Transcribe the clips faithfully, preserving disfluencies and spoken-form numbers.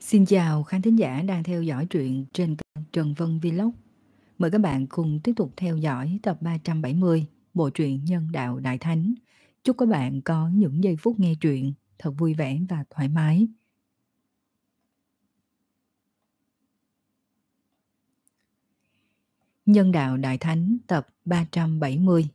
Xin chào khán thính giả đang theo dõi truyện trên kênh Trần Vân Vlog. Mời các bạn cùng tiếp tục theo dõi tập ba trăm bảy mươi bộ truyện Nhân Đạo Đại Thánh. Chúc các bạn có những giây phút nghe truyện thật vui vẻ và thoải mái. Nhân Đạo Đại Thánh tập ba trăm bảy mươi.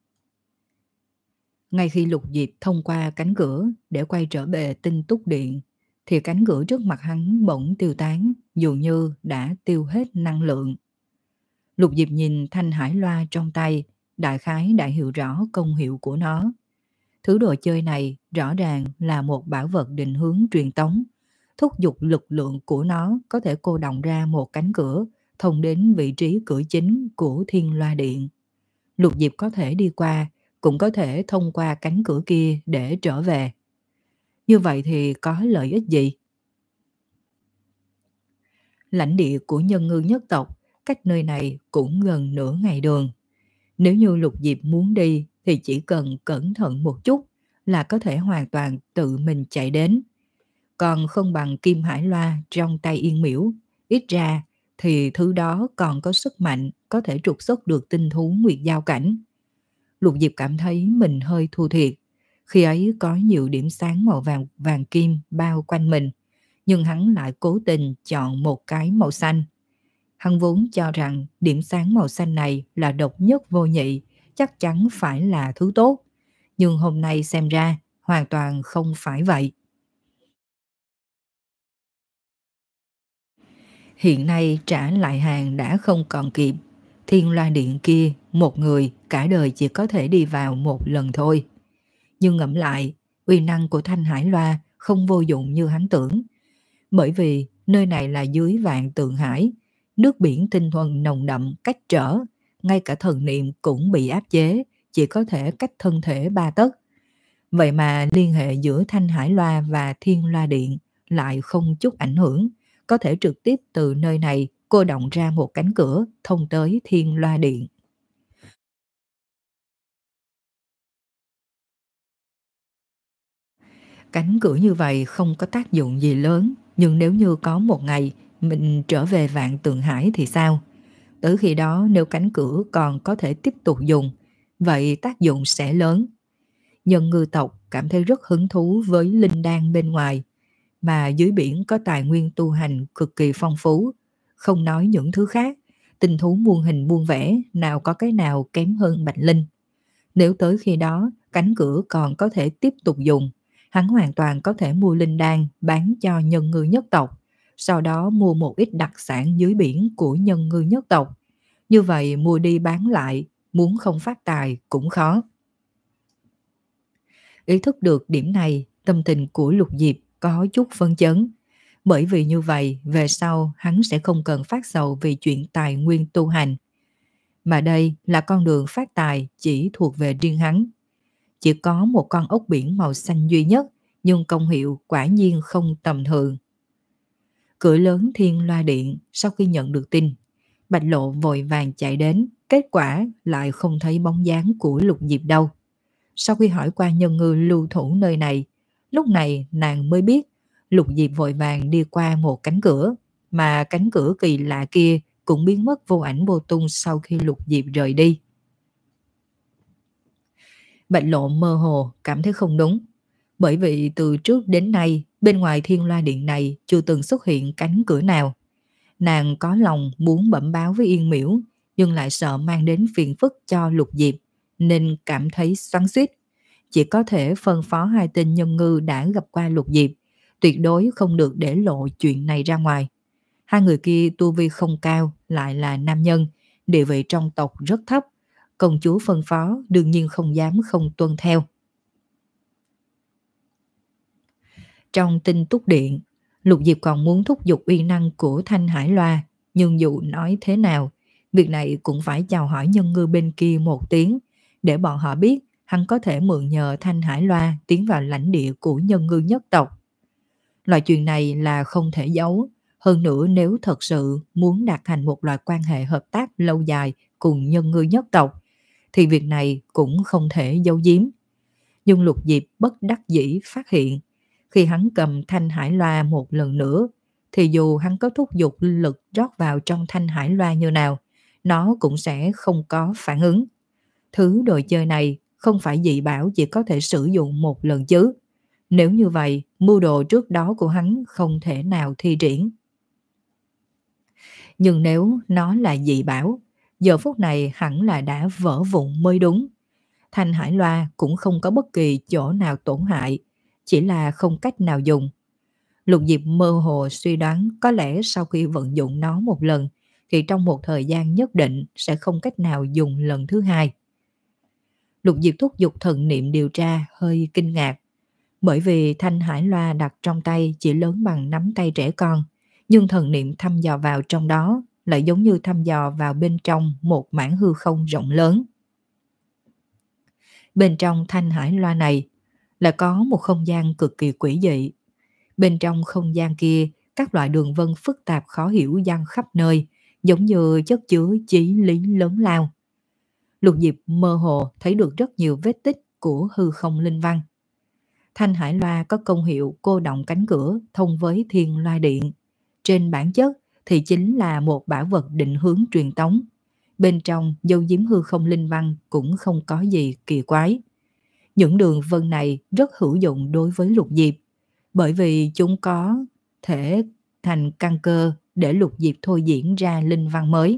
Ngay khi Lục Diệp thông qua cánh cửa để quay trở về Tinh Túc Điện, thì cánh cửa trước mặt hắn bỗng tiêu tán, dường như đã tiêu hết năng lượng. Lục Diệp nhìn thanh hải loa trong tay, đại khái đã hiểu rõ công hiệu của nó. Thứ đồ chơi này rõ ràng là một bảo vật định hướng truyền tống, thúc giục lực lượng của nó có thể cô động ra một cánh cửa thông đến vị trí cửa chính của Thiên Loa Điện. Lục Diệp có thể đi qua, cũng có thể thông qua cánh cửa kia để trở về. Như vậy thì có lợi ích gì? Lãnh địa của nhân ngư nhất tộc cách nơi này cũng gần nửa ngày đường. Nếu như Lục Diệp muốn đi thì chỉ cần cẩn thận một chút là có thể hoàn toàn tự mình chạy đến. Còn không bằng kim hải loa trong tay Yên Miễu, ít ra thì thứ đó còn có sức mạnh có thể trục xuất được tinh thú nguyệt giao cảnh. Lục Diệp cảm thấy mình hơi thua thiệt. Khi ấy có nhiều điểm sáng màu vàng vàng kim bao quanh mình, nhưng hắn lại cố tình chọn một cái màu xanh. Hắn vốn cho rằng điểm sáng màu xanh này là độc nhất vô nhị, chắc chắn phải là thứ tốt. Nhưng hôm nay xem ra hoàn toàn không phải vậy. Hiện nay trả lại hàng đã không còn kịp. Thiên Loa Điện kia, một người cả đời chỉ có thể đi vào một lần thôi. Nhưng ngẫm lại, uy năng của Thanh Hải Loa không vô dụng như hắn tưởng. Bởi vì nơi này là dưới Vạn Tượng Hải, nước biển tinh thuần nồng đậm cách trở, ngay cả thần niệm cũng bị áp chế, chỉ có thể cách thân thể ba tấc. Vậy mà liên hệ giữa Thanh Hải Loa và Thiên Loa Điện lại không chút ảnh hưởng, có thể trực tiếp từ nơi này cô động ra một cánh cửa thông tới Thiên Loa Điện. Cánh cửa như vậy không có tác dụng gì lớn, nhưng nếu như có một ngày mình trở về Vạn Tượng Hải thì sao? Tới khi đó nếu cánh cửa còn có thể tiếp tục dùng, vậy tác dụng sẽ lớn. Nhân ngư tộc cảm thấy rất hứng thú với linh đan bên ngoài, mà dưới biển có tài nguyên tu hành cực kỳ phong phú. Không nói những thứ khác, tinh thú muôn hình muôn vẻ nào có cái nào kém hơn bạch linh. Nếu tới khi đó cánh cửa còn có thể tiếp tục dùng, hắn hoàn toàn có thể mua linh đan bán cho nhân ngư nhất tộc, sau đó mua một ít đặc sản dưới biển của nhân ngư nhất tộc. Như vậy mua đi bán lại, muốn không phát tài cũng khó. Ý thức được điểm này, tâm tình của Lục Diệp có chút phân chấn. Bởi vì như vậy, về sau hắn sẽ không cần phát sầu vì chuyện tài nguyên tu hành. Mà đây là con đường phát tài chỉ thuộc về riêng hắn. Chỉ có một con ốc biển màu xanh duy nhất, nhưng công hiệu quả nhiên không tầm thường. Cửa lớn Thiên Loa Điện sau khi nhận được tin, Bạch Lộ vội vàng chạy đến, kết quả lại không thấy bóng dáng của Lục Diệp đâu. Sau khi hỏi qua nhân ngư lưu thủ nơi này, lúc này nàng mới biết Lục Diệp vội vàng đi qua một cánh cửa, mà cánh cửa kỳ lạ kia cũng biến mất vô ảnh vô tung sau khi Lục Diệp rời đi. Bạch Lộ mơ hồ cảm thấy không đúng, bởi vì từ trước đến nay bên ngoài Thiên Loa Điện này chưa từng xuất hiện cánh cửa nào. Nàng có lòng muốn bẩm báo với Yên Miễu, nhưng lại sợ mang đến phiền phức cho Lục Diệp, nên cảm thấy xoắn xuýt. Chỉ có thể phân phó hai tên nhân ngư đã gặp qua Lục Diệp, tuyệt đối không được để lộ chuyện này ra ngoài. Hai người kia tu vi không cao, lại là nam nhân, địa vị trong tộc rất thấp. Công chúa phân phó đương nhiên không dám không tuân theo. Trong Tinh Túc Điện, Lục Diệp còn muốn thúc giục uy năng của Thanh Hải Loa, nhưng dù nói thế nào, việc này cũng phải chào hỏi nhân ngư bên kia một tiếng, để bọn họ biết hắn có thể mượn nhờ Thanh Hải Loa tiến vào lãnh địa của nhân ngư nhất tộc. Loại chuyện này là không thể giấu, hơn nữa nếu thật sự muốn đạt thành một loại quan hệ hợp tác lâu dài cùng nhân ngư nhất tộc, thì việc này cũng không thể giấu giếm. Nhưng Lục Diệp bất đắc dĩ phát hiện, khi hắn cầm Thanh Hải Loa một lần nữa, thì dù hắn có thúc giục lực rót vào trong thanh hải loa như nào, nó cũng sẽ không có phản ứng. Thứ đồ chơi này không phải dị bảo chỉ có thể sử dụng một lần chứ. Nếu như vậy, mưu đồ trước đó của hắn không thể nào thi triển. Nhưng nếu nó là dị bảo, giờ phút này hẳn là đã vỡ vụn mới đúng. Thanh hải loa cũng không có bất kỳ chỗ nào tổn hại, chỉ là không cách nào dùng. Lục Diệp mơ hồ suy đoán có lẽ sau khi vận dụng nó một lần thì trong một thời gian nhất định sẽ không cách nào dùng lần thứ hai. Lục Diệp thúc giục thần niệm điều tra hơi kinh ngạc, bởi vì thanh hải loa đặt trong tay chỉ lớn bằng nắm tay trẻ con, nhưng thần niệm thăm dò vào trong đó lại giống như thăm dò vào bên trong một mảng hư không rộng lớn. Bên trong thanh hải loa này là có một không gian cực kỳ quỷ dị. Bên trong không gian kia, các loại đường vân phức tạp khó hiểu dang khắp nơi, giống như chất chứa chí lý lớn lao. Lục Diệp mơ hồ thấy được rất nhiều vết tích của hư không linh văn. Thanh hải loa có công hiệu cô động cánh cửa thông với thiên loa điện. Trên bản chất thì chính là một bảo vật định hướng truyền tống. Bên trong dấu giếm hư không linh văn cũng không có gì kỳ quái. Những đường vân này rất hữu dụng đối với Lục Diệp, bởi vì chúng có thể thành căn cơ để Lục Diệp thôi diễn ra linh văn mới.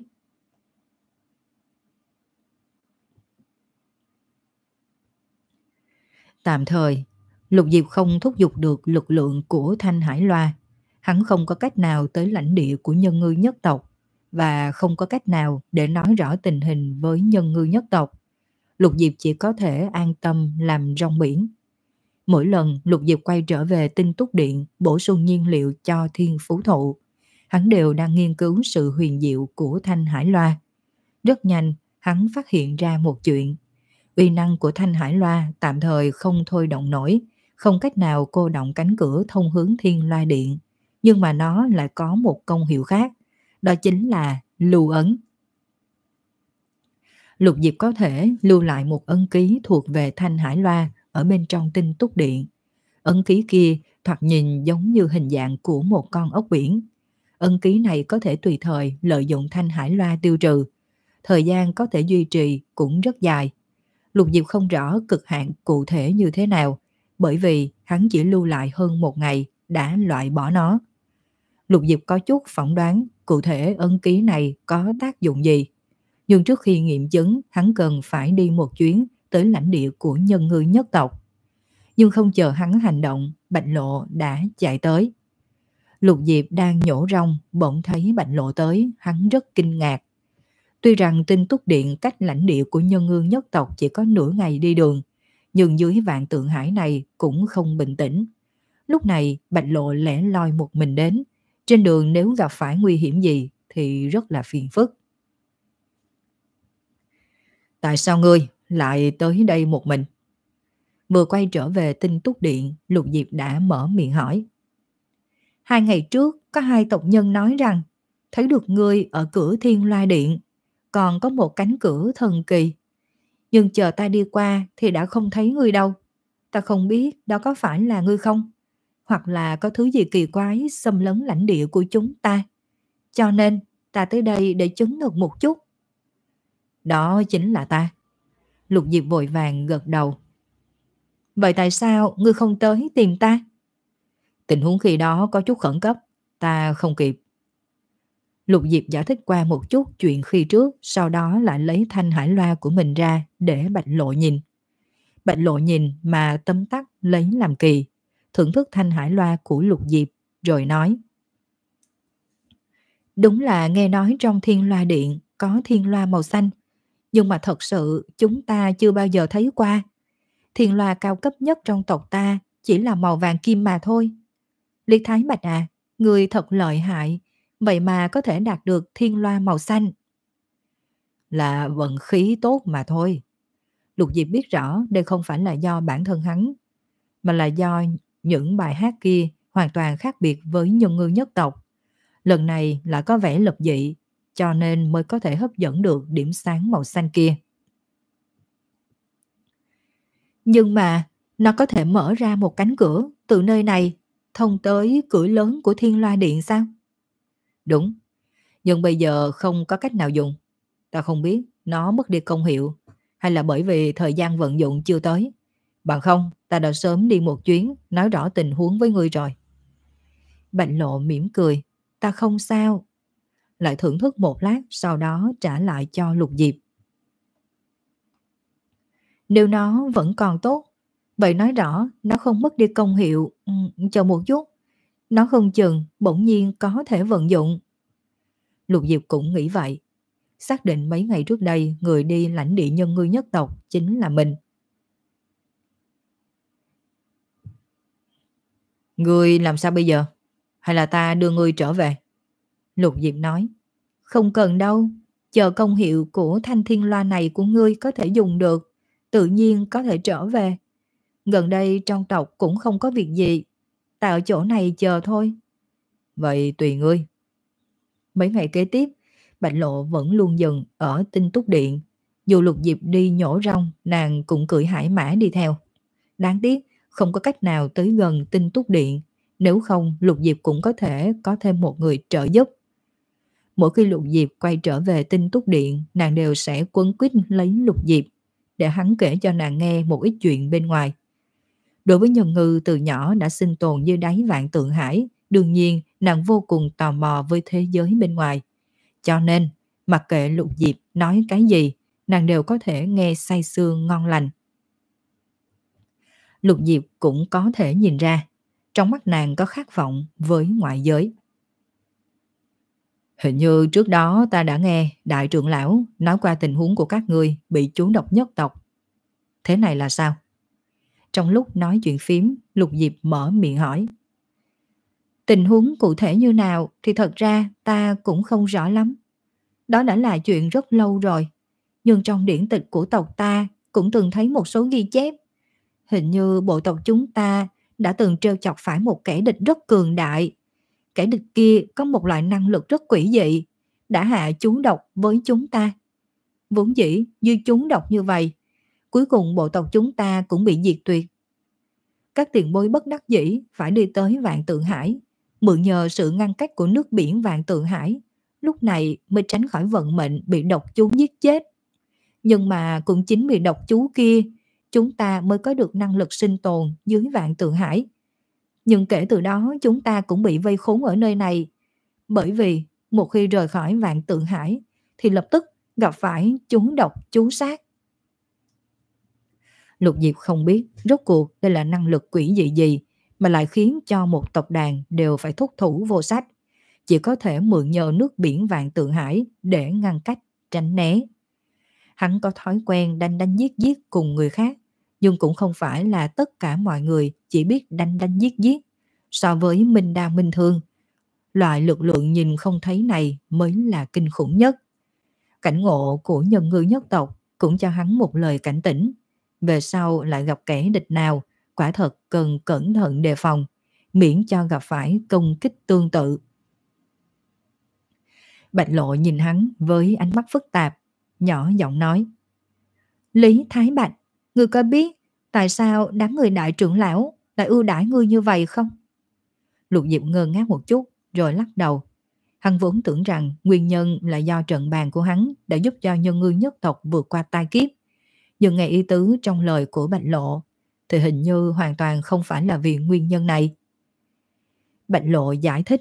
Tạm thời, Lục Diệp không thúc giục được lực lượng của thanh hải loa. Hắn không có cách nào tới lãnh địa của nhân ngư nhất tộc và không có cách nào để nói rõ tình hình với nhân ngư nhất tộc. Lục Diệp chỉ có thể an tâm làm rong biển. Mỗi lần Lục Diệp quay trở về Tinh Túc Điện bổ sung nhiên liệu cho Thiên Phú Thụ, hắn đều đang nghiên cứu sự huyền diệu của thanh hải loa. Rất nhanh, hắn phát hiện ra một chuyện. Uy năng của thanh hải loa tạm thời không thôi động nổi, không cách nào cô động cánh cửa thông hướng thiên loa điện. Nhưng mà nó lại có một công hiệu khác, đó chính là lưu ấn. Lục Diệp có thể lưu lại một ấn ký thuộc về thanh hải loa ở bên trong Tinh Túc Điện. Ấn ký kia thoạt nhìn giống như hình dạng của một con ốc biển. Ấn ký này có thể tùy thời lợi dụng thanh hải loa tiêu trừ. Thời gian có thể duy trì cũng rất dài. Lục Diệp không rõ cực hạn cụ thể như thế nào, bởi vì hắn chỉ lưu lại hơn một ngày đã loại bỏ nó. Lục Diệp có chút phỏng đoán cụ thể ấn ký này có tác dụng gì. Nhưng trước khi nghiệm chứng, hắn cần phải đi một chuyến tới lãnh địa của nhân ngư nhất tộc. Nhưng không chờ hắn hành động, Bạch Lộ đã chạy tới. Lục Diệp đang nhổ rong, bỗng thấy Bạch Lộ tới, hắn rất kinh ngạc. Tuy rằng Tinh Túc Điện cách lãnh địa của nhân ngư nhất tộc chỉ có nửa ngày đi đường, nhưng dưới vạn tượng hải này cũng không bình tĩnh. Lúc này Bạch Lộ lẻ loi một mình đến, trên đường nếu gặp phải nguy hiểm gì thì rất là phiền phức. Tại sao ngươi lại tới đây một mình? Vừa quay trở về Tinh Túc Điện, Lục Diệp đã mở miệng hỏi. Hai ngày trước có hai tộc nhân nói rằng thấy được ngươi ở cửa Thiên Loa Điện, còn có một cánh cửa thần kỳ. Nhưng chờ ta đi qua thì đã không thấy ngươi đâu. Ta không biết đó có phải là ngươi không? Hoặc là có thứ gì kỳ quái xâm lấn lãnh địa của chúng ta. Cho nên ta tới đây để chứng thực một chút. Đó chính là ta. Lục Diệp vội vàng gật đầu. Vậy tại sao ngươi không tới tìm ta? Tình huống khi đó có chút khẩn cấp, ta không kịp. Lục Diệp giải thích qua một chút chuyện khi trước, sau đó lại lấy thanh hải loa của mình ra để Bạch Lộ nhìn. Bạch Lộ nhìn mà tấm tắc lấy làm kỳ, thưởng thức thanh hải loa của Lục Diệp, rồi nói. Đúng là nghe nói trong thiên loa điện có thiên loa màu xanh, nhưng mà thật sự chúng ta chưa bao giờ thấy qua. Thiên loa cao cấp nhất trong tộc ta chỉ là màu vàng kim mà thôi. Lý Thái Bạch à, người thật lợi hại, vậy mà có thể đạt được thiên loa màu xanh. Là vận khí tốt mà thôi. Lục Diệp biết rõ đây không phải là do bản thân hắn, mà là do những bài hát kia hoàn toàn khác biệt với nhân ngư nhất tộc. Lần này lại có vẻ lập dị, cho nên mới có thể hấp dẫn được điểm sáng màu xanh kia. Nhưng mà nó có thể mở ra một cánh cửa từ nơi này, thông tới cửa lớn của Thiên Loa Điện sao? Đúng, nhưng bây giờ không có cách nào dùng. Ta không biết nó mất đi công hiệu hay là bởi vì thời gian vận dụng chưa tới. Bằng không, ta đã sớm đi một chuyến nói rõ tình huống với ngươi rồi. Bạch Lộ mỉm cười. Ta không sao. Lại thưởng thức một lát, sau đó trả lại cho Lục Diệp. Nếu nó vẫn còn tốt, vậy nói rõ nó không mất đi công hiệu. Ừ, chờ một chút, nó không chừng bỗng nhiên có thể vận dụng. Lục Diệp cũng nghĩ vậy. Xác định mấy ngày trước đây người đi lãnh địa nhân ngư nhất tộc chính là mình. Ngươi làm sao bây giờ? Hay là ta đưa ngươi trở về? Lục Diệp nói. Không cần đâu. Chờ công hiệu của thanh thiên loa này của ngươi có thể dùng được, tự nhiên có thể trở về. Gần đây trong tộc cũng không có việc gì. Ta ở chỗ này chờ thôi. Vậy tùy ngươi. Mấy ngày kế tiếp, Bạch Lộ vẫn luôn dừng ở Tinh Túc Điện. Dù Lục Diệp đi nhổ rong, nàng cũng cưỡi hải mã đi theo. Đáng tiếc, không có cách nào tới gần Tinh Túc Điện. Nếu không, Lục Diệp cũng có thể có thêm một người trợ giúp. Mỗi khi Lục Diệp quay trở về Tinh Túc Điện, nàng đều sẽ quấn quýt lấy Lục Diệp để hắn kể cho nàng nghe một ít chuyện bên ngoài. Đối với nhân ngư từ nhỏ đã sinh tồn dưới đáy vạn tượng hải, đương nhiên nàng vô cùng tò mò với thế giới bên ngoài. Cho nên, mặc kệ Lục Diệp nói cái gì, nàng đều có thể nghe say sưa ngon lành. Lục Diệp cũng có thể nhìn ra, trong mắt nàng có khát vọng với ngoại giới. Hình như trước đó ta đã nghe đại trưởng lão nói qua tình huống của các ngươi bị trúng độc nhất tộc. Thế này là sao? Trong lúc nói chuyện phím, Lục Diệp mở miệng hỏi. Tình huống cụ thể như nào thì thật ra ta cũng không rõ lắm. Đó đã là chuyện rất lâu rồi. Nhưng trong điển tịch của tộc ta cũng từng thấy một số ghi chép. Hình như bộ tộc chúng ta đã từng trêu chọc phải một kẻ địch rất cường đại. Kẻ địch kia có một loại năng lực rất quỷ dị, đã hạ chú độc với chúng ta. Vốn dĩ như chúng độc như vậy, cuối cùng bộ tộc chúng ta cũng bị diệt tuyệt. Các tiền bối bất đắc dĩ phải đi tới Vạn Tượng Hải, mượn nhờ sự ngăn cách của nước biển Vạn Tượng Hải, lúc này mới tránh khỏi vận mệnh bị độc chú giết chết. Nhưng mà cũng chính vì độc chú kia, chúng ta mới có được năng lực sinh tồn dưới Vạn Tượng Hải. Nhưng kể từ đó chúng ta cũng bị vây khốn ở nơi này. Bởi vì một khi rời khỏi Vạn Tượng Hải thì lập tức gặp phải chú độc chú sát. Lục Diệp không biết rốt cuộc đây là năng lực quỷ dị gì mà lại khiến cho một tộc đàn đều phải thúc thủ vô sách. Chỉ có thể mượn nhờ nước biển Vạn Tượng Hải để ngăn cách, tránh né. Hắn có thói quen đánh đánh giết giết cùng người khác, nhưng cũng không phải là tất cả mọi người chỉ biết đánh đánh giết giết. So với Minh Đa Minh Thương, loại lực lượng nhìn không thấy này mới là kinh khủng nhất. Cảnh ngộ của nhân ngư nhất tộc cũng cho hắn một lời cảnh tỉnh. Về sau lại gặp kẻ địch nào, quả thật cần cẩn thận đề phòng, miễn cho gặp phải công kích tương tự. Bạch Lộ nhìn hắn với ánh mắt phức tạp, nhỏ giọng nói. Lý Thái Bạch, ngươi có biết tại sao đám người đại trưởng lão lại ưu đãi ngươi như vậy không? Lục Diệp ngơ ngác một chút rồi lắc đầu. Hắn vốn tưởng rằng nguyên nhân là do trận bàn của hắn đã giúp cho nhân ngư nhất tộc vượt qua tai kiếp. Nhưng nghe ý tứ trong lời của Bạch Lộ thì hình như hoàn toàn không phải là vì nguyên nhân này. Bạch Lộ giải thích.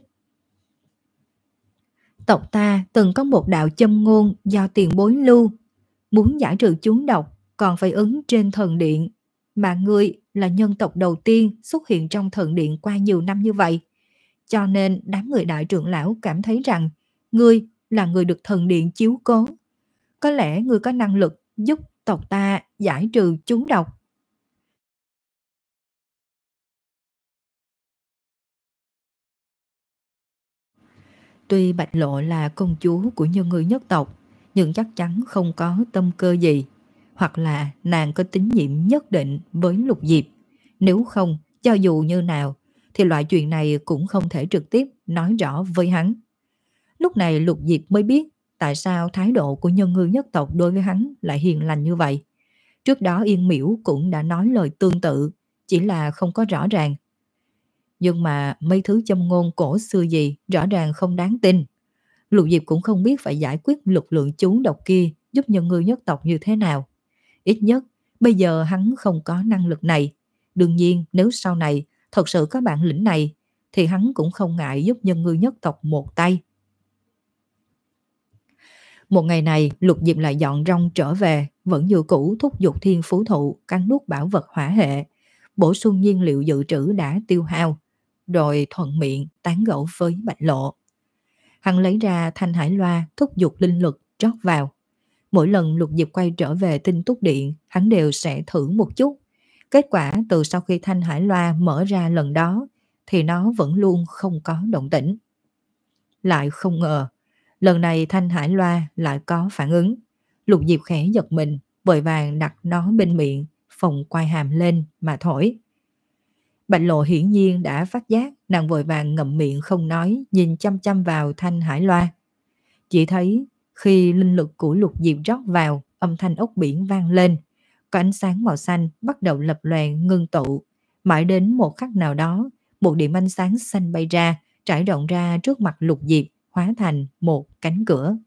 Tộc ta từng có một đạo châm ngôn do tiền bối lưu. Muốn giải trừ chúng độc còn phải ứng trên thần điện. Mà ngươi là nhân tộc đầu tiên xuất hiện trong thần điện qua nhiều năm như vậy. Cho nên đám người đại trưởng lão cảm thấy rằng ngươi là người được thần điện chiếu cố. Có lẽ ngươi có năng lực giúp tộc ta giải trừ chúng độc. Tuy Bạch Lộ là công chúa của nhân ngư nhất tộc, nhưng chắc chắn không có tâm cơ gì, hoặc là nàng có tín nhiệm nhất định với Lục Diệp. Nếu không, cho dù như nào, thì loại chuyện này cũng không thể trực tiếp nói rõ với hắn. Lúc này Lục Diệp mới biết tại sao thái độ của nhân ngư nhất tộc đối với hắn lại hiền lành như vậy. Trước đó Yên Miễu cũng đã nói lời tương tự, chỉ là không có rõ ràng. Nhưng mà mấy thứ châm ngôn cổ xưa gì rõ ràng không đáng tin. Lục Diệp cũng không biết phải giải quyết lực lượng chú độc kia giúp nhân ngư nhất tộc như thế nào. Ít nhất, bây giờ hắn không có năng lực này. Đương nhiên, nếu sau này thật sự có bản lĩnh này, thì hắn cũng không ngại giúp nhân ngư nhất tộc một tay. Một ngày này, Lục Diệp lại dọn rong trở về, vẫn như cũ thúc giục thiên phú thụ cắn nuốt bảo vật hỏa hệ, bổ sung nhiên liệu dự trữ đã tiêu hao, rồi thuận miệng tán gẫu với Bạch Lộ. Hắn lấy ra thanh hải loa thúc giục linh lực rót vào. Mỗi lần Lục Diệp quay trở về Tinh Túc Điện, hắn đều sẽ thử một chút. Kết quả từ sau khi thanh hải loa mở ra lần đó, thì nó vẫn luôn không có động tĩnh. Lại không ngờ, lần này thanh hải loa lại có phản ứng. Lục Diệp khẽ giật mình, vội vàng đặt nó bên miệng, phồng quai hàm lên mà thổi. Bạch Lộ hiển nhiên đã phát giác, nàng vội vàng ngậm miệng không nói, nhìn chăm chăm vào thanh hải loa. Chỉ thấy khi linh lực của Lục Diệp rót vào, âm thanh ốc biển vang lên, có ánh sáng màu xanh bắt đầu lập lòe ngưng tụ. Mãi đến một khắc nào đó, một điểm ánh sáng xanh bay ra, trải rộng ra trước mặt Lục Diệp, hóa thành một cánh cửa.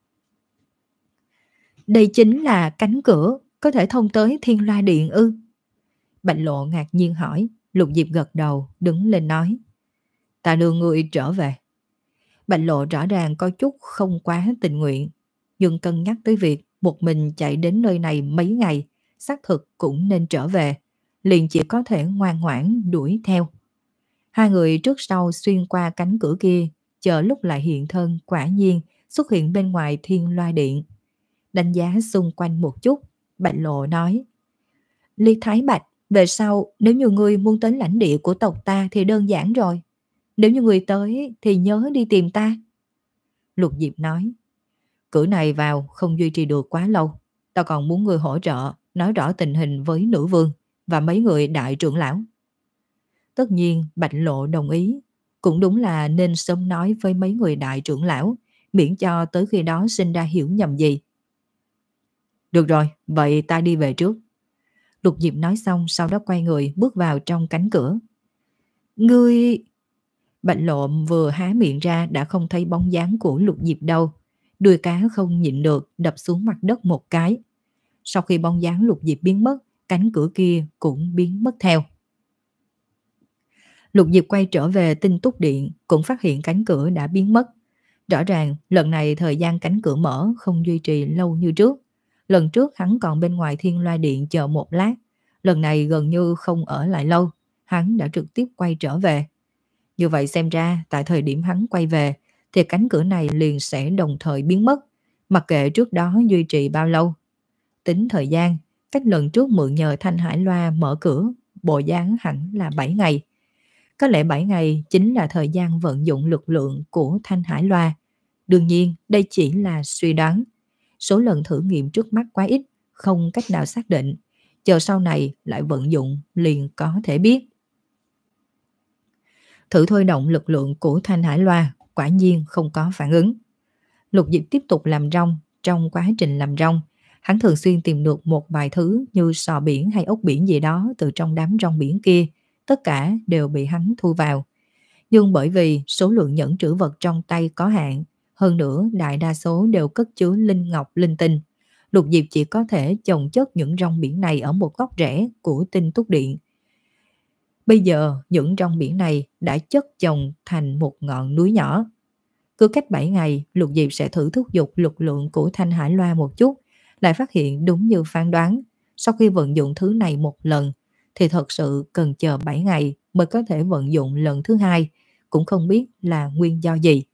Đây chính là cánh cửa có thể thông tới Thiên Loa Điện ư? Bạch Lộ ngạc nhiên hỏi. Lục Diệp gật đầu, đứng lên nói: Ta đưa ngươi trở về. Bạch Lộ rõ ràng có chút không quá tình nguyện, nhưng cân nhắc tới việc một mình chạy đến nơi này mấy ngày, xác thực cũng nên trở về, liền chỉ có thể ngoan ngoãn đuổi theo. Hai người trước sau xuyên qua cánh cửa kia, chờ lúc lại hiện thân quả nhiên xuất hiện bên ngoài Thiên Loa Điện. Đánh giá xung quanh một chút, Bạch Lộ nói: Ly Thái Bạch, về sau nếu như ngươi muốn tới lãnh địa của tộc ta thì đơn giản rồi. Nếu như ngươi tới thì nhớ đi tìm ta. Lục Diệp nói: Cửa này vào không duy trì được quá lâu, ta còn muốn ngươi hỗ trợ nói rõ tình hình với nữ vương và mấy người đại trưởng lão. Tất nhiên Bạch Lộ đồng ý, cũng đúng là nên sớm nói với mấy người đại trưởng lão, miễn cho tới khi đó sinh ra hiểu nhầm gì. Được rồi, vậy ta đi về trước. Lục Diệp nói xong, sau đó quay người bước vào trong cánh cửa. Ngươi... Bạch Lộ vừa há miệng ra đã không thấy bóng dáng của Lục Diệp đâu. Đuôi cá không nhịn được đập xuống mặt đất một cái. Sau khi bóng dáng Lục Diệp biến mất, cánh cửa kia cũng biến mất theo. Lục Diệp quay trở về Tinh Túc Điện, cũng phát hiện cánh cửa đã biến mất. Rõ ràng lần này thời gian cánh cửa mở không duy trì lâu như trước. Lần trước hắn còn bên ngoài Thiên Loa Điện chờ một lát, lần này gần như không ở lại lâu, hắn đã trực tiếp quay trở về. Như vậy xem ra tại thời điểm hắn quay về thì cánh cửa này liền sẽ đồng thời biến mất, mặc kệ trước đó duy trì bao lâu. Tính thời gian, cách lần trước mượn nhờ thanh hải loa mở cửa, bộ dáng hẳn là bảy ngày. Có lẽ bảy ngày chính là thời gian vận dụng lực lượng của thanh hải loa. Đương nhiên đây chỉ là suy đoán. Số lần thử nghiệm trước mắt quá ít, không cách nào xác định. Chờ sau này lại vận dụng liền có thể biết. Thử thôi động lực lượng của thanh hải loa, quả nhiên không có phản ứng. Lục Diệp tiếp tục làm rong. Trong quá trình làm rong, hắn thường xuyên tìm được một vài thứ như sò biển hay ốc biển gì đó từ trong đám rong biển kia. Tất cả đều bị hắn thu vào. Nhưng bởi vì số lượng nhẫn trữ vật trong tay có hạn, hơn nữa đại đa số đều cất chứa linh ngọc linh tinh, Lục Diệp chỉ có thể chồng chất những rong biển này ở một góc rẽ của Tinh Túc Điện. Bây giờ những rong biển này đã chất chồng thành một ngọn núi nhỏ. Cứ cách bảy ngày, Lục Diệp sẽ thử thúc giục lực lượng của thanh hải loa một chút, lại phát hiện đúng như phán đoán, sau khi vận dụng thứ này một lần thì thật sự cần chờ bảy ngày mới có thể vận dụng lần thứ hai, cũng không biết là nguyên do gì.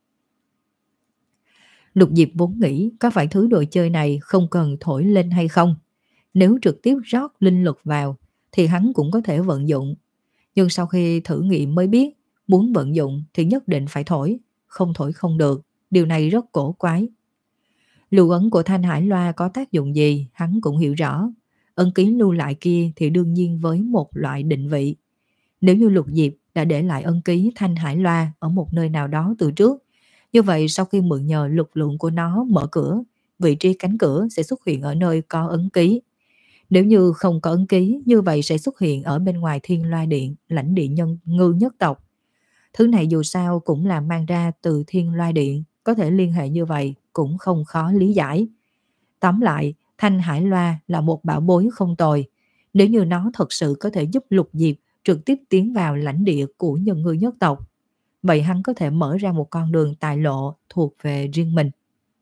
Lục Diệp vốn nghĩ có phải thứ đồ chơi này không cần thổi lên hay không. Nếu trực tiếp rót linh lực vào thì hắn cũng có thể vận dụng. Nhưng sau khi thử nghiệm mới biết, muốn vận dụng thì nhất định phải thổi, không thổi không được. Điều này rất cổ quái. Lưu ấn của thanh hải loa có tác dụng gì hắn cũng hiểu rõ. Ấn ký lưu lại kia thì đương nhiên với một loại định vị. Nếu như Lục Diệp đã để lại ấn ký thanh hải loa ở một nơi nào đó từ trước, như vậy sau khi mượn nhờ lực lượng của nó mở cửa, vị trí cánh cửa sẽ xuất hiện ở nơi có ấn ký. Nếu như không có ấn ký, như vậy sẽ xuất hiện ở bên ngoài Thiên Loa Điện, lãnh địa nhân ngư nhất tộc. Thứ này dù sao cũng là mang ra từ Thiên Loa Điện, có thể liên hệ như vậy cũng không khó lý giải. Tóm lại, Thanh Hải Loa là một bảo bối không tồi. Nếu như nó thật sự có thể giúp Lục Diệp trực tiếp tiến vào lãnh địa của nhân ngư nhất tộc, vậy hắn có thể mở ra một con đường tài lộ thuộc về riêng mình.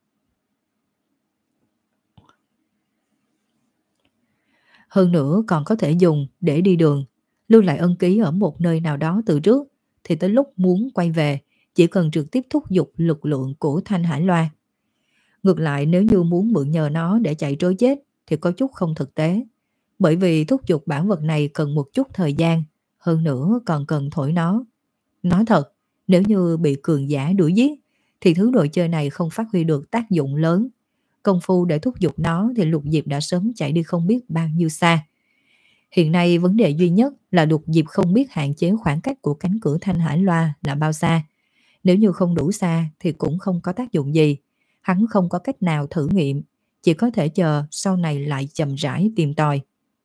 Hơn nữa còn có thể dùng để đi đường, lưu lại ân ký ở một nơi nào đó từ trước, thì tới lúc muốn quay về, chỉ cần trực tiếp thúc giục lực lượng của Thanh Hải Loa. Ngược lại, nếu như muốn mượn nhờ nó để chạy trối chết thì có chút không thực tế, bởi vì thúc giục bản vật này cần một chút thời gian, hơn nữa còn cần thổi nó. Nói thật, nếu như bị cường giả đuổi giết thì thứ đồ chơi này không phát huy được tác dụng lớn. Công phu để thúc giục nó thì Lục Diệp đã sớm chạy đi không biết bao nhiêu xa. Hiện nay vấn đề duy nhất là Lục Diệp không biết hạn chế khoảng cách của cánh cửa Thanh Hải Loa là bao xa. Nếu như không đủ xa thì cũng không có tác dụng gì. Hắn không có cách nào thử nghiệm, chỉ có thể chờ sau này lại chậm rãi tìm tòi.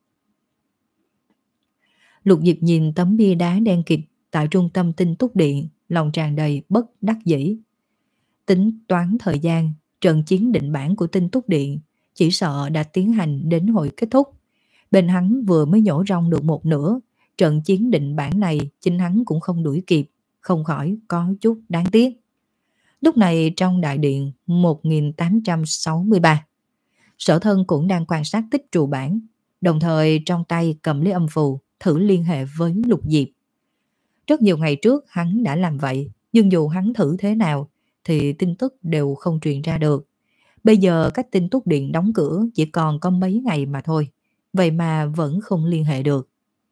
Lục Diệp nhìn tấm bia đá đen kịt tại trung tâm Tinh Túc Điện, lòng tràn đầy bất đắc dĩ. Tính toán thời gian, trận chiến định bản của Tinh Túc Điện chỉ sợ đã tiến hành đến hồi kết thúc. Bên hắn vừa mới nhổ rong được một nửa, trận chiến định bản này chính hắn cũng không đuổi kịp, không khỏi có chút đáng tiếc. Lúc này trong đại điện một nghìn tám trăm sáu mươi ba, Sở Thân cũng đang quan sát tích trụ bản, đồng thời trong tay cầm lấy âm phù thử liên hệ với Lục Diệp. Rất nhiều ngày trước hắn đã làm vậy, nhưng dù hắn thử thế nào thì tin tức đều không truyền ra được. Bây giờ cách Tinh Túc Điện đóng cửa chỉ còn có mấy ngày mà thôi, vậy mà vẫn không liên hệ được.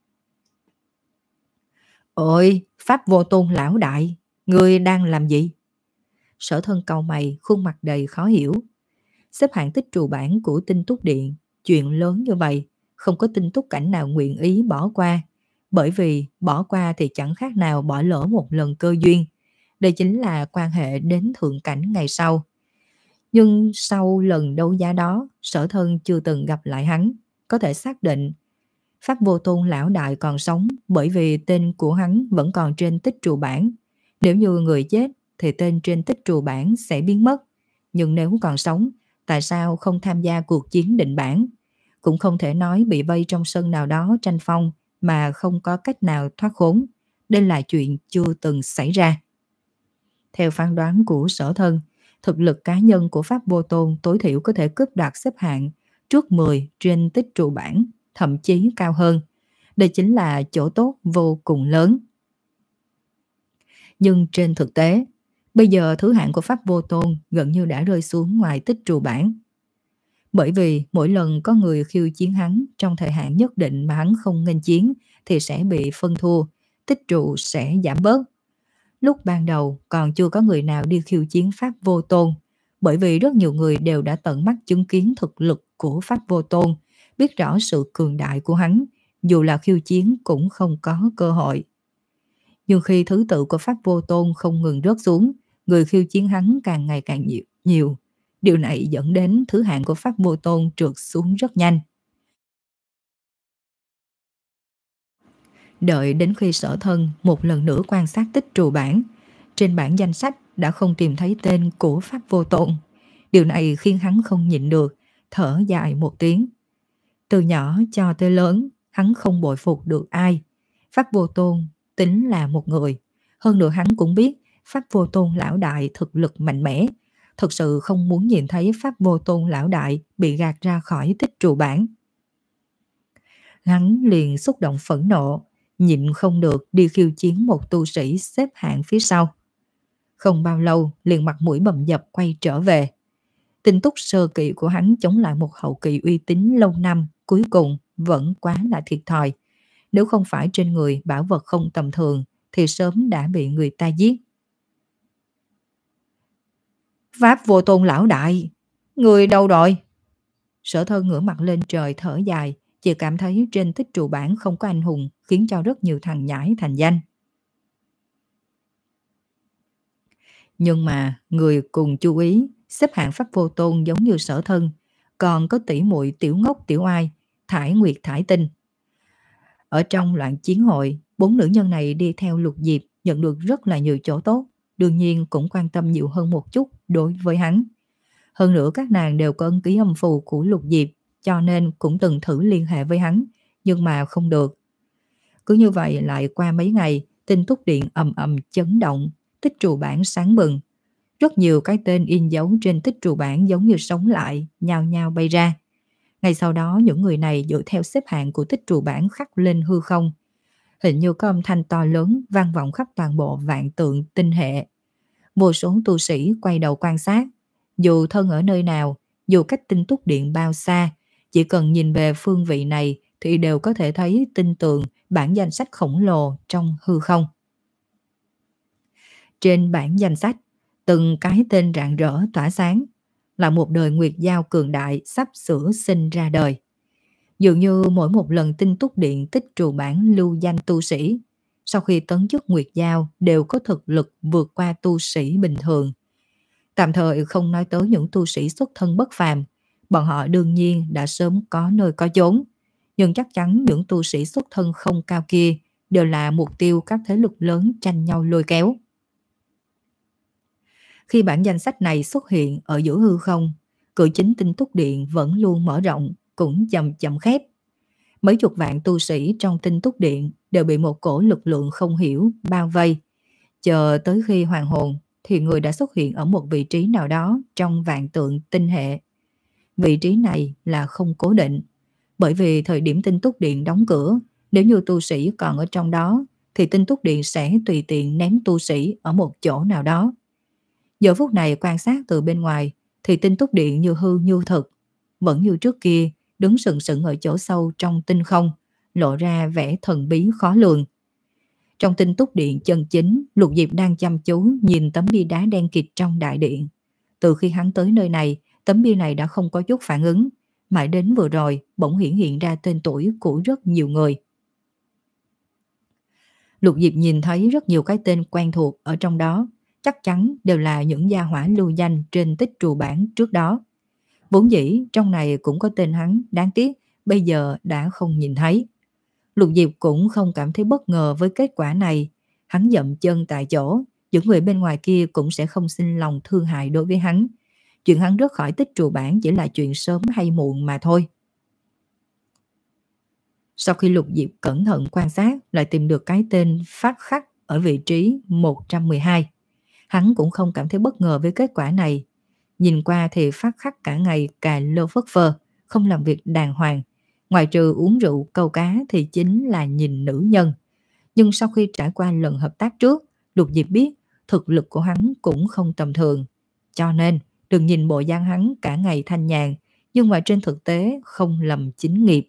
Ôi, Pháp Vô Tôn lão đại, ngươi đang làm gì? Sở Thân cau mày, khuôn mặt đầy khó hiểu. Xếp hạng tích trù bản của Tinh Túc Điện, chuyện lớn như vậy, không có Tinh Túc cảnh nào nguyện ý bỏ qua. Bởi vì bỏ qua thì chẳng khác nào bỏ lỡ một lần cơ duyên. Đây chính là quan hệ đến thượng cảnh ngày sau. Nhưng sau lần đấu giá đó, Sở Thân chưa từng gặp lại hắn, có thể xác định Pháp Vô Tôn lão đại còn sống bởi vì tên của hắn vẫn còn trên tích trù bản. Nếu như người chết thì tên trên tích trù bản sẽ biến mất. Nhưng nếu còn sống, tại sao không tham gia cuộc chiến định bản? Cũng không thể nói bị vây trong sân nào đó tranh phong mà không có cách nào thoát khốn. Đây là chuyện chưa từng xảy ra. Theo phán đoán của Sở Thân, thực lực cá nhân của Pháp Vô Tôn tối thiểu có thể cướp đoạt xếp hạng trước mười trên tích trụ bảng, thậm chí cao hơn. Đây chính là chỗ tốt vô cùng lớn. Nhưng trên thực tế, bây giờ thứ hạng của Pháp Vô Tôn gần như đã rơi xuống ngoài tích trụ bảng. Bởi vì mỗi lần có người khiêu chiến hắn trong thời hạn nhất định mà hắn không nghênh chiến thì sẽ bị phân thua, tích trụ sẽ giảm bớt. Lúc ban đầu còn chưa có người nào đi khiêu chiến Pháp Vô Tôn, bởi vì rất nhiều người đều đã tận mắt chứng kiến thực lực của Pháp Vô Tôn, biết rõ sự cường đại của hắn, dù là khiêu chiến cũng không có cơ hội. Nhưng khi thứ tự của Pháp Vô Tôn không ngừng rớt xuống, người khiêu chiến hắn càng ngày càng nhiều. nhiều. Điều này dẫn đến thứ hạng của Pháp Vô Tôn trượt xuống rất nhanh. Đợi đến khi Sở Thân một lần nữa quan sát tích trù bảng, trên bảng danh sách đã không tìm thấy tên của Pháp Vô Tôn. Điều này khiến hắn không nhịn được, thở dài một tiếng. Từ nhỏ cho tới lớn, hắn không bội phục được ai. Pháp Vô Tôn tính là một người. Hơn nữa hắn cũng biết Pháp Vô Tôn lão đại thực lực mạnh mẽ. Thực sự không muốn nhìn thấy Pháp Vô Tôn lão đại bị gạt ra khỏi tích trù bảng. Hắn liền xúc động phẫn nộ, nhịn không được đi khiêu chiến một tu sĩ xếp hạng phía sau. Không bao lâu liền mặt mũi bầm dập quay trở về. Tinh túc sơ kỳ của hắn chống lại một hậu kỳ uy tín lâu năm, cuối cùng vẫn quá là thiệt thòi. Nếu không phải trên người bảo vật không tầm thường thì sớm đã bị người ta giết. Pháp Vô Tôn lão đại, người đâu rồi? Sở Thân ngửa mặt lên trời thở dài, chỉ cảm thấy trên tích trụ bảng không có anh hùng, khiến cho rất nhiều thằng nhãi thành danh. Nhưng mà người cùng chú ý, xếp hạng Pháp Vô Tôn giống như Sở Thân, còn có tỷ muội tiểu ngốc tiểu ai, Thải Nguyệt Thải Tinh. Ở trong loạn chiến hội, bốn nữ nhân này đi theo Lục Diệp nhận được rất là nhiều chỗ tốt, đương nhiên cũng quan tâm nhiều hơn một chút đối với hắn. Hơn nữa các nàng đều có ân ký âm phù của Lục Diệp, cho nên cũng từng thử liên hệ với hắn, nhưng mà không được. Cứ như vậy lại qua mấy ngày, Tinh Túc Điện ầm ầm chấn động, tích trù bản sáng bừng. Rất nhiều cái tên in dấu trên tích trù bản giống như sống lại, nhao nhao bay ra. Ngay sau đó những người này dựa theo xếp hạng của tích trù bản khắc lên hư không. Hình như có âm thanh to lớn vang vọng khắp toàn bộ vạn tượng tinh hệ. Vô số tu sĩ quay đầu quan sát. Dù thân ở nơi nào, dù cách Tinh Túc Điện bao xa, chỉ cần nhìn về phương vị này thì đều có thể thấy tinh tường bản danh sách khổng lồ trong hư không. Trên bản danh sách, từng cái tên rạng rỡ tỏa sáng, là một đời nguyệt giao cường đại sắp sửa sinh ra đời. Dường như mỗi một lần Tinh Túc Điện tích trù bản lưu danh tu sĩ, sau khi tấn chức nguyệt giao đều có thực lực vượt qua tu sĩ bình thường. Tạm thời không nói tới những tu sĩ xuất thân bất phàm, bọn họ đương nhiên đã sớm có nơi có chốn, nhưng chắc chắn những tu sĩ xuất thân không cao kia đều là mục tiêu các thế lực lớn tranh nhau lôi kéo. Khi bản danh sách này xuất hiện ở giữa hư không, cửa chính Tinh Túc Điện vẫn luôn mở rộng, cũng chậm chậm khép. Mấy chục vạn tu sĩ trong Tinh Túc Điện đều bị một cổ lực lượng không hiểu bao vây. Chờ tới khi hoàn hồn thì người đã xuất hiện ở một vị trí nào đó trong vạn tượng tinh hệ. Vị trí này là không cố định, bởi vì thời điểm Tinh Túc Điện đóng cửa, nếu như tu sĩ còn ở trong đó thì Tinh Túc Điện sẽ tùy tiện ném tu sĩ ở một chỗ nào đó. Giờ phút này quan sát từ bên ngoài thì Tinh Túc Điện như hư như thực, vẫn như trước kia đứng sừng sững ở chỗ sâu trong tinh không, lộ ra vẻ thần bí khó lường. Trong Tinh Túc Điện chân chính, Lục Diệp đang chăm chú nhìn tấm bia đá đen kịt trong đại điện. Từ khi hắn tới nơi này, tấm bia này đã không có chút phản ứng, mãi đến vừa rồi bỗng hiển hiện ra tên tuổi của rất nhiều người. Lục Diệp nhìn thấy rất nhiều cái tên quen thuộc ở trong đó, chắc chắn đều là những gia hỏa lưu danh trên tích trù bản trước đó. Vốn dĩ trong này cũng có tên hắn, đáng tiếc bây giờ đã không nhìn thấy. Lục Diệp cũng không cảm thấy bất ngờ với kết quả này. Hắn dậm chân tại chỗ, những người bên ngoài kia cũng sẽ không sinh lòng thương hại đối với hắn. Chuyện hắn rớt khỏi tích trù bản chỉ là chuyện sớm hay muộn mà thôi. Sau khi Lục Diệp cẩn thận quan sát, lại tìm được cái tên phát khắc ở vị trí một trăm mười hai. Hắn cũng không cảm thấy bất ngờ với kết quả này. Nhìn qua thì phát khắc cả ngày cà lơ phất phơ, không làm việc đàng hoàng. Ngoài trừ uống rượu câu cá thì chính là nhìn nữ nhân. Nhưng sau khi trải qua lần hợp tác trước, Lục Diệp biết thực lực của hắn cũng không tầm thường. Cho nên đừng nhìn bộ dáng hắn cả ngày thanh nhàn, nhưng mà trên thực tế không lầm chính nghiệp.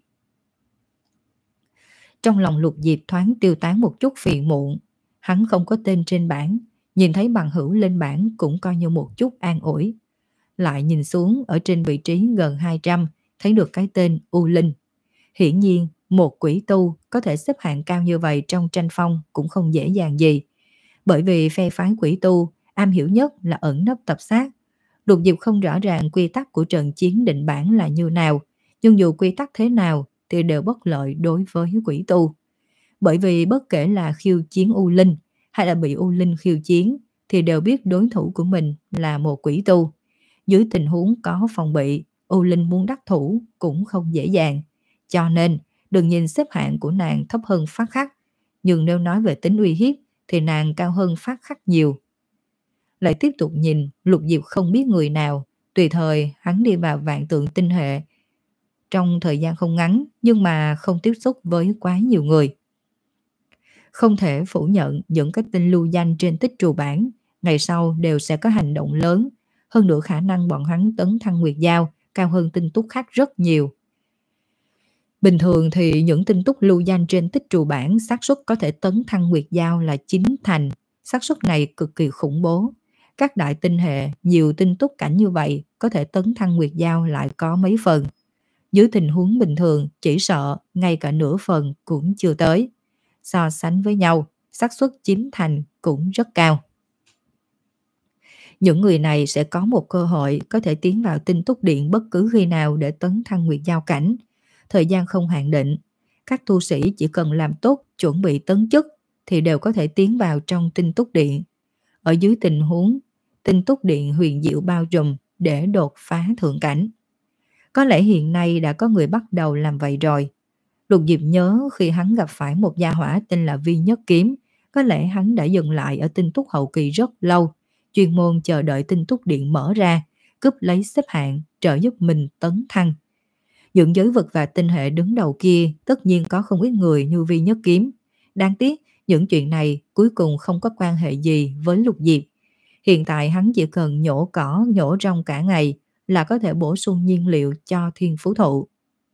Trong lòng Lục Diệp thoáng tiêu tán một chút phiền muộn. Hắn không có tên trên bảng, nhìn thấy bằng hữu lên bảng cũng coi như một chút an ủi. Lại nhìn xuống ở trên vị trí gần hai trăm, thấy được cái tên U Linh. Hiển nhiên, một quỷ tu có thể xếp hạng cao như vậy trong tranh phong cũng không dễ dàng gì. Bởi vì phe phái quỷ tu, am hiểu nhất là ẩn nấp tập sát. Lục Diệp không rõ ràng quy tắc của trận chiến định bảng là như nào, nhưng dù quy tắc thế nào thì đều bất lợi đối với quỷ tu. Bởi vì bất kể là khiêu chiến U Linh hay là bị U Linh khiêu chiến thì đều biết đối thủ của mình là một quỷ tu. Dưới tình huống có phòng bị, U Linh muốn đắc thủ cũng không dễ dàng. Cho nên, đừng nhìn xếp hạng của nàng thấp hơn phát khắc, nhưng nếu nói về tính uy hiếp thì nàng cao hơn phát khắc nhiều. Lại tiếp tục nhìn, Lục Diệp không biết người nào, tùy thời hắn đi vào vạn tượng tinh hệ. Trong thời gian không ngắn, nhưng mà không tiếp xúc với quá nhiều người. Không thể phủ nhận những cái tên lưu danh trên tích trù bản, ngày sau đều sẽ có hành động lớn, hơn nữa khả năng bọn hắn tấn thăng nguyệt giao cao hơn tinh túc khác rất nhiều. Bình thường thì những tinh túc lưu danh trên tích trù bản xác suất có thể tấn thăng nguyệt giao là chín thành, xác suất này cực kỳ khủng bố. Các đại tinh hệ nhiều tinh túc cảnh như vậy có thể tấn thăng nguyệt giao lại có mấy phần. Dưới tình huống bình thường chỉ sợ ngay cả nửa phần cũng chưa tới. So sánh với nhau, xác suất chín thành cũng rất cao. Những người này sẽ có một cơ hội có thể tiến vào tinh túc điện bất cứ khi nào để tấn thăng nguyệt giao cảnh. thời gian không hạn định. Các tu sĩ chỉ cần làm tốt chuẩn bị tấn chức thì đều có thể tiến vào trong tinh túc điện. Ở dưới tình huống tinh túc điện huyền diệu bao trùm để đột phá thượng cảnh. Có lẽ hiện nay đã có người bắt đầu làm vậy rồi. Lục Diệp nhớ khi hắn gặp phải một gia hỏa tên là Vi Nhất Kiếm, có lẽ hắn đã dừng lại ở tinh túc hậu kỳ rất lâu, chuyên môn chờ đợi tinh túc điện mở ra, cướp lấy xếp hạng, trợ giúp mình tấn thăng. Những giới vực và tinh hệ đứng đầu kia tất nhiên có không ít người như Vi Nhất Kiếm. Đáng tiếc, những chuyện này cuối cùng không có quan hệ gì với Lục Diệp. Hiện tại hắn chỉ cần nhổ cỏ, nhổ rong cả ngày là có thể bổ sung nhiên liệu cho thiên phú thụ.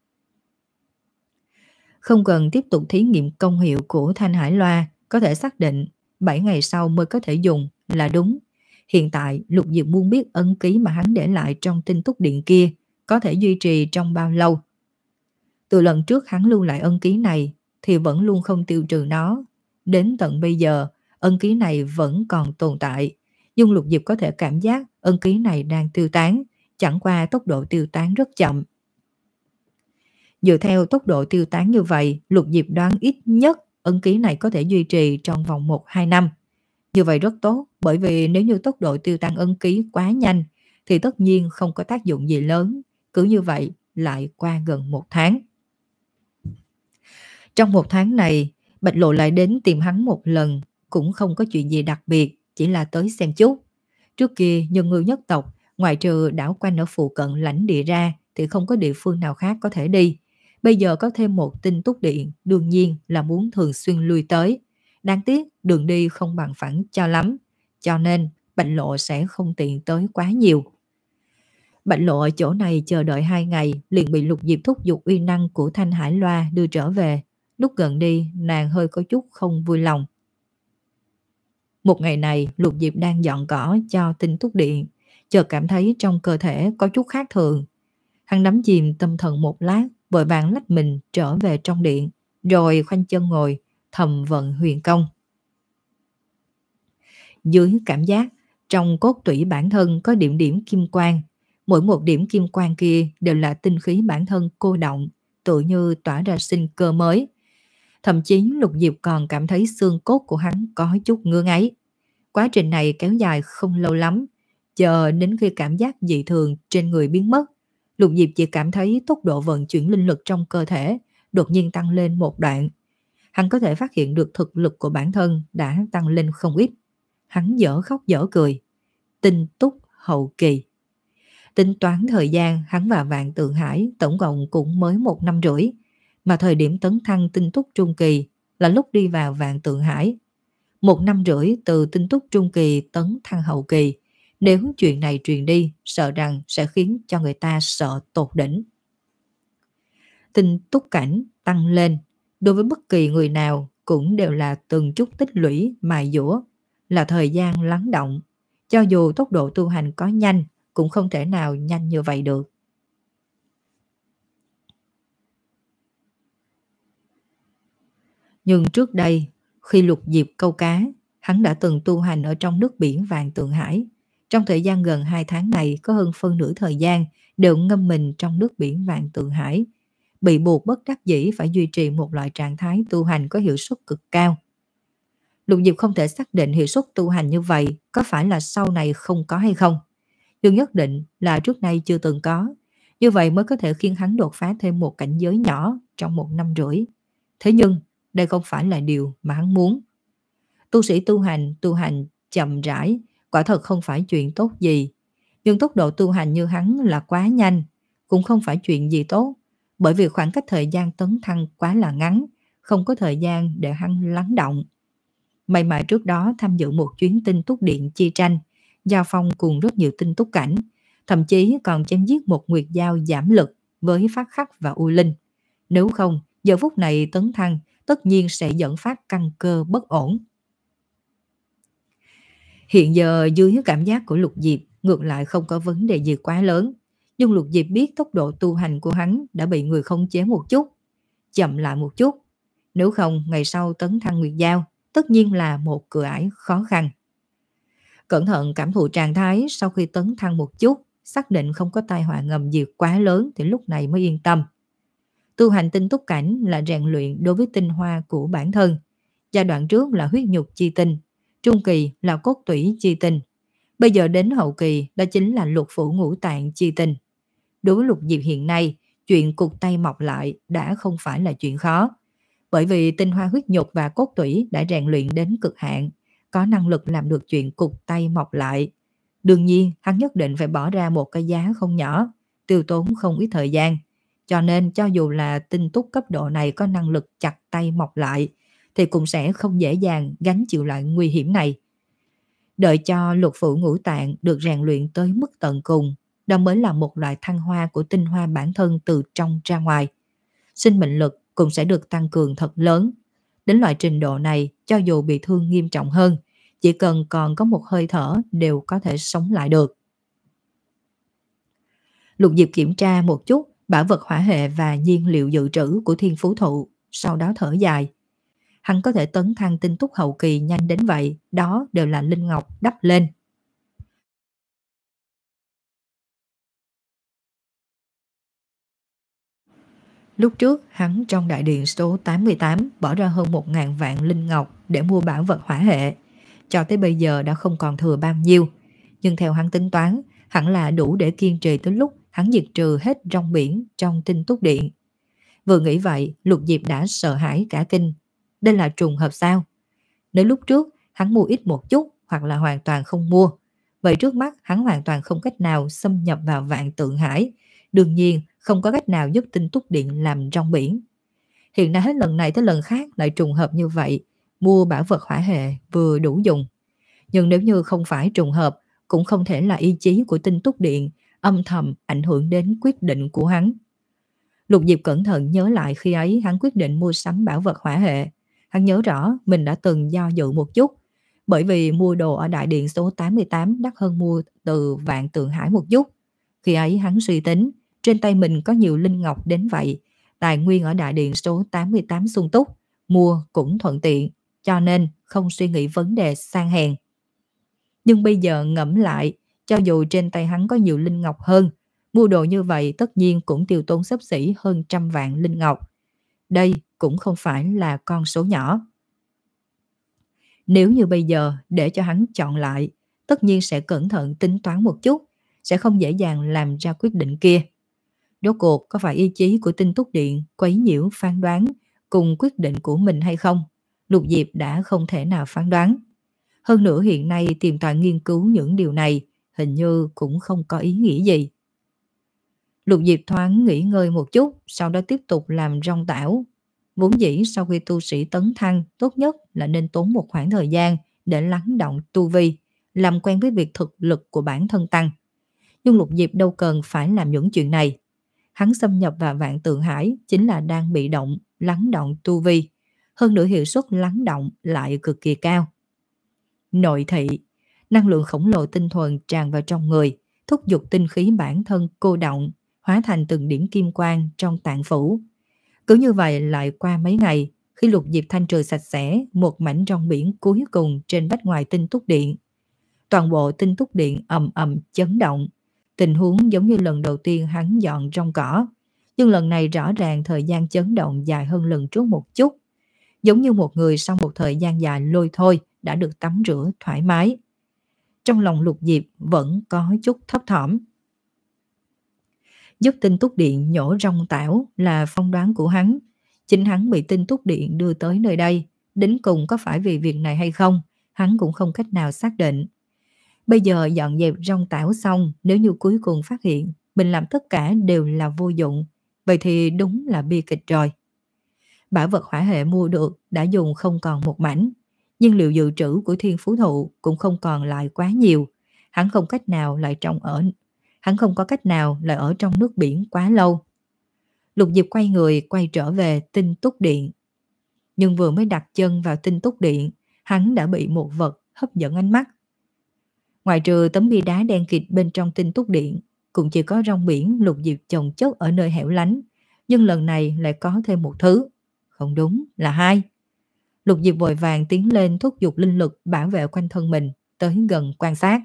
Không cần tiếp tục thí nghiệm công hiệu của Thanh Hải Loa, có thể xác định bảy ngày sau mới có thể dùng là đúng. Hiện tại, Lục Diệp muốn biết ấn ký mà hắn để lại trong tinh túc điện kia có thể duy trì trong bao lâu. Từ lần trước hắn lưu lại ấn ký này thì vẫn luôn không tiêu trừ nó. Đến tận bây giờ, ấn ký này vẫn còn tồn tại. Nhưng Lục Diệp có thể cảm giác ấn ký này đang tiêu tán, chẳng qua tốc độ tiêu tán rất chậm. Dựa theo tốc độ tiêu tán như vậy, Lục Diệp đoán ít nhất ấn ký này có thể duy trì trong vòng một đến hai năm. Như vậy rất tốt, bởi vì nếu như tốc độ tiêu tan ấn ký quá nhanh thì tất nhiên không có tác dụng gì lớn. Cứ như vậy lại qua gần một tháng. Trong một tháng này, Bạch Lộ lại đến tìm hắn một lần, cũng không có chuyện gì đặc biệt, chỉ là tới xem chút. Trước kia, nhân ngư nhất tộc, ngoại trừ đảo quanh ở phụ cận lãnh địa ra thì không có địa phương nào khác có thể đi. Bây giờ có thêm một tinh túc điện, đương nhiên là muốn thường xuyên lui tới. Đáng tiếc đường đi không bằng phẳng cho lắm, cho nên Bạch Lộ sẽ không tiện tới quá nhiều. Bạch Lộ ở chỗ này chờ đợi hai ngày, liền bị Lục Diệp thúc giục uy năng của Thanh Hải Loa đưa trở về. Lúc gần đi, nàng hơi có chút không vui lòng. Một ngày này, Lục Diệp đang dọn cỏ cho tinh túc điện, chợt cảm thấy trong cơ thể có chút khác thường. Hắn đắm chìm tâm thần một lát, vội vàng lách mình trở về trong điện, rồi khoanh chân ngồi, thầm vận huyền công. Dưới cảm giác, trong cốt tủy bản thân có điểm điểm kim quang. Mỗi một điểm kim quang kia đều là tinh khí bản thân cô động, tự như tỏa ra sinh cơ mới. Thậm chí Lục Diệp còn cảm thấy xương cốt của hắn có chút ngứa ngáy. Quá trình này kéo dài không lâu lắm, chờ đến khi cảm giác dị thường trên người biến mất. Lục Diệp chỉ cảm thấy tốc độ vận chuyển linh lực trong cơ thể đột nhiên tăng lên một đoạn. Hắn có thể phát hiện được thực lực của bản thân đã tăng lên không ít. Hắn dở khóc dở cười. Tinh túc hậu kỳ. Tính toán thời gian, hắn và Vạn Tượng Hải tổng cộng cũng mới một năm rưỡi. Mà thời điểm tấn thăng tinh túc trung kỳ là lúc đi vào Vạn Tượng Hải. Một năm rưỡi từ tinh túc trung kỳ tấn thăng hậu kỳ. Nếu chuyện này truyền đi, sợ rằng sẽ khiến cho người ta sợ tột đỉnh. Tinh túc cảnh tăng lên, đối với bất kỳ người nào cũng đều là từng chút tích lũy mài dũa, là thời gian lắng động. Cho dù tốc độ tu hành có nhanh, cũng không thể nào nhanh như vậy được. Nhưng trước đây, khi Lục Diệp câu cá, hắn đã từng tu hành ở trong nước biển Vạn Tượng Hải. Trong thời gian gần hai tháng này, có hơn phân nửa thời gian đều ngâm mình trong nước biển Vạn Tượng Hải, bị buộc bất đắc dĩ phải duy trì một loại trạng thái tu hành có hiệu suất cực cao. Lục Diệp không thể xác định hiệu suất tu hành như vậy có phải là sau này không có hay không, nhưng nhất định là trước nay chưa từng có. Như vậy mới có thể khiến hắn đột phá thêm một cảnh giới nhỏ trong một năm rưỡi. Thế nhưng đây không phải là điều mà hắn muốn. Tu sĩ tu hành, tu hành chậm rãi, quả thật không phải chuyện tốt gì. Nhưng tốc độ tu hành như hắn là quá nhanh, cũng không phải chuyện gì tốt, bởi vì khoảng cách thời gian tấn thăng quá là ngắn, không có thời gian để hắn lắng động. May mà trước đó tham dự một chuyến tinh túc điện chi tranh, giao phong cùng rất nhiều tinh túc cảnh, thậm chí còn chém giết một nguyệt giao giảm lực với Phát Khắc và U Linh. Nếu không, giờ phút này tấn thăng tất nhiên sẽ dẫn phát căn cơ bất ổn. Hiện giờ dưới cảm giác của Lục Diệp ngược lại không có vấn đề gì quá lớn, nhưng Lục Diệp biết tốc độ tu hành của hắn đã bị người khống chế một chút, chậm lại một chút. Nếu không, ngày sau tấn thăng nguyệt giao tất nhiên là một cửa ải khó khăn. Cẩn thận cảm thụ trạng thái sau khi tấn thăng một chút, xác định không có tai họa ngầm gì quá lớn thì lúc này mới yên tâm. Tu hành tinh túc cảnh là rèn luyện đối với tinh hoa của bản thân. Giai đoạn trước là huyết nhục chi tinh, trung kỳ là cốt tủy chi tinh. Bây giờ đến hậu kỳ đó chính là lục phủ ngũ tạng chi tinh. Đối với Lục Diệp hiện nay, chuyện cụt tay mọc lại đã không phải là chuyện khó. Bởi vì tinh hoa huyết nhục và cốt tủy đã rèn luyện đến cực hạn, có năng lực làm được chuyện cụt tay mọc lại. Đương nhiên, hắn nhất định phải bỏ ra một cái giá không nhỏ, tiêu tốn không ít thời gian. Cho nên cho dù là tinh túc cấp độ này có năng lực chặt tay mọc lại, thì cũng sẽ không dễ dàng gánh chịu lại nguy hiểm này. Đợi cho lục phủ ngũ tạng được rèn luyện tới mức tận cùng, đó mới là một loại thăng hoa của tinh hoa bản thân từ trong ra ngoài. Sinh mệnh lực cũng sẽ được tăng cường thật lớn. Đến loại trình độ này, cho dù bị thương nghiêm trọng hơn, chỉ cần còn có một hơi thở đều có thể sống lại được. Lục Diệp kiểm tra một chút bảo vật hỏa hệ và nhiên liệu dự trữ của thiên phú thụ, sau đó thở dài. Hắn có thể tấn thăng tinh túc hậu kỳ nhanh đến vậy, đó đều là linh ngọc đắp lên. Lúc trước, hắn trong đại điện số tám mươi tám bỏ ra hơn một ngàn vạn linh ngọc để mua bảo vật hỏa hệ. Cho tới bây giờ đã không còn thừa bao nhiêu. Nhưng theo hắn tính toán, hẳn là đủ để kiên trì tới lúc hắn diệt trừ hết rong biển trong tinh túc điện. Vừa nghĩ vậy, Lục Diệp đã sợ hãi cả kinh. Đây là trùng hợp sao? Nếu lúc trước hắn mua ít một chút hoặc là hoàn toàn không mua, vậy trước mắt hắn hoàn toàn không cách nào xâm nhập vào Vạn Tượng Hải. Đương nhiên không có cách nào giúp tinh túc điện làm rong biển. Hiện nay hết lần này tới lần khác lại trùng hợp như vậy, mua bảo vật hỏa hệ vừa đủ dùng. Nhưng nếu như không phải trùng hợp, cũng không thể là ý chí của tinh túc điện âm thầm ảnh hưởng đến quyết định của hắn. Lục Diệp cẩn thận nhớ lại khi ấy hắn quyết định mua sắm bảo vật hỏa hệ. Hắn nhớ rõ mình đã từng do dự một chút, bởi vì mua đồ ở đại điện số tám mươi tám đắt hơn mua từ Vạn Tượng Hải một chút. Khi ấy hắn suy tính, trên tay mình có nhiều linh ngọc đến vậy, tài nguyên ở đại điện số tám mươi tám sung túc, mua cũng thuận tiện, cho nên không suy nghĩ vấn đề sang hèn. Nhưng bây giờ ngẫm lại, cho dù trên tay hắn có nhiều linh ngọc hơn, mua đồ như vậy tất nhiên cũng tiêu tốn xấp xỉ hơn trăm vạn linh ngọc. Đây cũng không phải là con số nhỏ. Nếu như bây giờ để cho hắn chọn lại, tất nhiên sẽ cẩn thận tính toán một chút, sẽ không dễ dàng làm ra quyết định kia. Rốt cuộc có phải ý chí của tinh túc điện quấy nhiễu phán đoán cùng quyết định của mình hay không? Lục Diệp đã không thể nào phán đoán. Hơn nữa hiện nay tìm tòi nghiên cứu những điều này hình như cũng không có ý nghĩa gì. Lục Diệp thoáng nghỉ ngơi một chút, sau đó tiếp tục làm rong tảo. Vốn dĩ sau khi tu sĩ tấn thăng, tốt nhất là nên tốn một khoảng thời gian để lắng động tu vi, làm quen với việc thực lực của bản thân tăng. Nhưng Lục Diệp đâu cần phải làm những chuyện này. Hắn xâm nhập vào Vạn Tượng Hải chính là đang bị động, lắng động tu vi. Hơn nữa hiệu suất lắng động lại cực kỳ cao. Nội thị, năng lượng khổng lồ tinh thuần tràn vào trong người, thúc giục tinh khí bản thân cô động, hóa thành từng điểm kim quang trong tạng phủ. Cứ như vậy lại qua mấy ngày, khi Lục Diệp thanh trừ sạch sẽ một mảnh rong biển cuối cùng trên vách ngoài tinh túc điện. Toàn bộ tinh túc điện ầm ầm chấn động. Tình huống giống như lần đầu tiên hắn dọn rong cỏ, nhưng lần này rõ ràng thời gian chấn động dài hơn lần trước một chút. Giống như một người sau một thời gian dài lôi thôi đã được tắm rửa thoải mái. Trong lòng Lục Diệp vẫn có chút thấp thỏm. Giúp tinh túc điện nhổ rong tảo là phong đoán của hắn. Chính hắn bị tinh túc điện đưa tới nơi đây, đến cùng có phải vì việc này hay không, hắn cũng không cách nào xác định. Bây giờ dọn dẹp rong tảo xong, nếu như cuối cùng phát hiện mình làm tất cả đều là vô dụng, vậy thì đúng là bi kịch rồi. Bảo vật hỏa hệ mua được đã dùng không còn một mảnh, nhưng liệu dự trữ của thiên phú thụ cũng không còn lại quá nhiều. Hắn không cách nào lại trong ở hắn không có cách nào lại ở trong nước biển quá lâu. Lục Diệp quay người quay trở về tinh túc điện. Nhưng vừa mới đặt chân vào tinh túc điện, hắn đã bị một vật hấp dẫn ánh mắt. Ngoài trừ tấm bia đá đen kịt bên trong tinh túc điện, cũng chỉ có rong biển Lục Diệp chồng chất ở nơi hẻo lánh. Nhưng lần này lại có thêm một thứ. Không đúng, là hai. Lục Diệp vội vàng tiến lên thúc giục linh lực bảo vệ quanh thân mình, tới gần quan sát.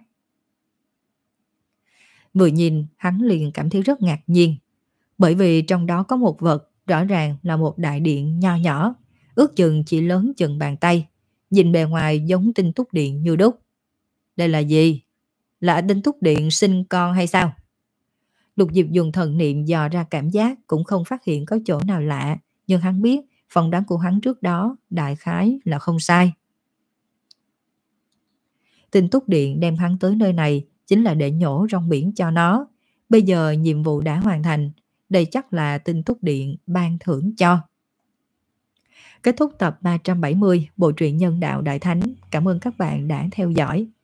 Vừa nhìn, hắn liền cảm thấy rất ngạc nhiên. Bởi vì trong đó có một vật Rõ ràng là một đại điện nho nhỏ, ước chừng chỉ lớn chừng bàn tay, nhìn bề ngoài giống Tinh Túc Điện như đúc. Đây là gì? Là Tinh Túc Điện sinh con hay sao? Lục Diệp dùng thần niệm dò ra cảm giác, cũng không phát hiện có chỗ nào lạ, nhưng hắn biết phỏng đoán của hắn trước đó đại khái là không sai. Tinh Túc Điện đem hắn tới nơi này chính là để nhổ rong biển cho nó. Bây giờ nhiệm vụ đã hoàn thành, đây chắc là Tinh Túc Điện ban thưởng cho. Kết thúc tập ba trăm bảy mươi Bộ truyện Nhân Đạo Đại Thánh. Cảm ơn các bạn đã theo dõi.